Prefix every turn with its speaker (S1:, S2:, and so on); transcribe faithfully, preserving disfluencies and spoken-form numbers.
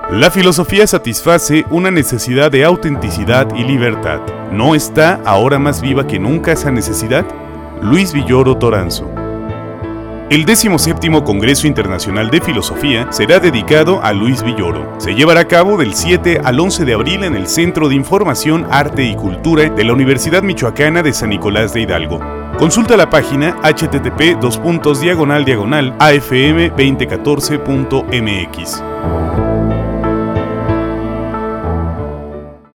S1: La filosofía satisface una necesidad de autenticidad y libertad. ¿No está ahora más viva que nunca esa necesidad? Luis Villoro Toranzo. El decimoséptimo Congreso Internacional de Filosofía será dedicado a Luis Villoro. Se llevará a cabo del siete al once de abril en el Centro de Información, Arte y Cultura de la Universidad Michoacana de San Nicolás de Hidalgo. Consulta la página h t t p dos puntos diagonal diagonal a f m dos mil catorce punto m x.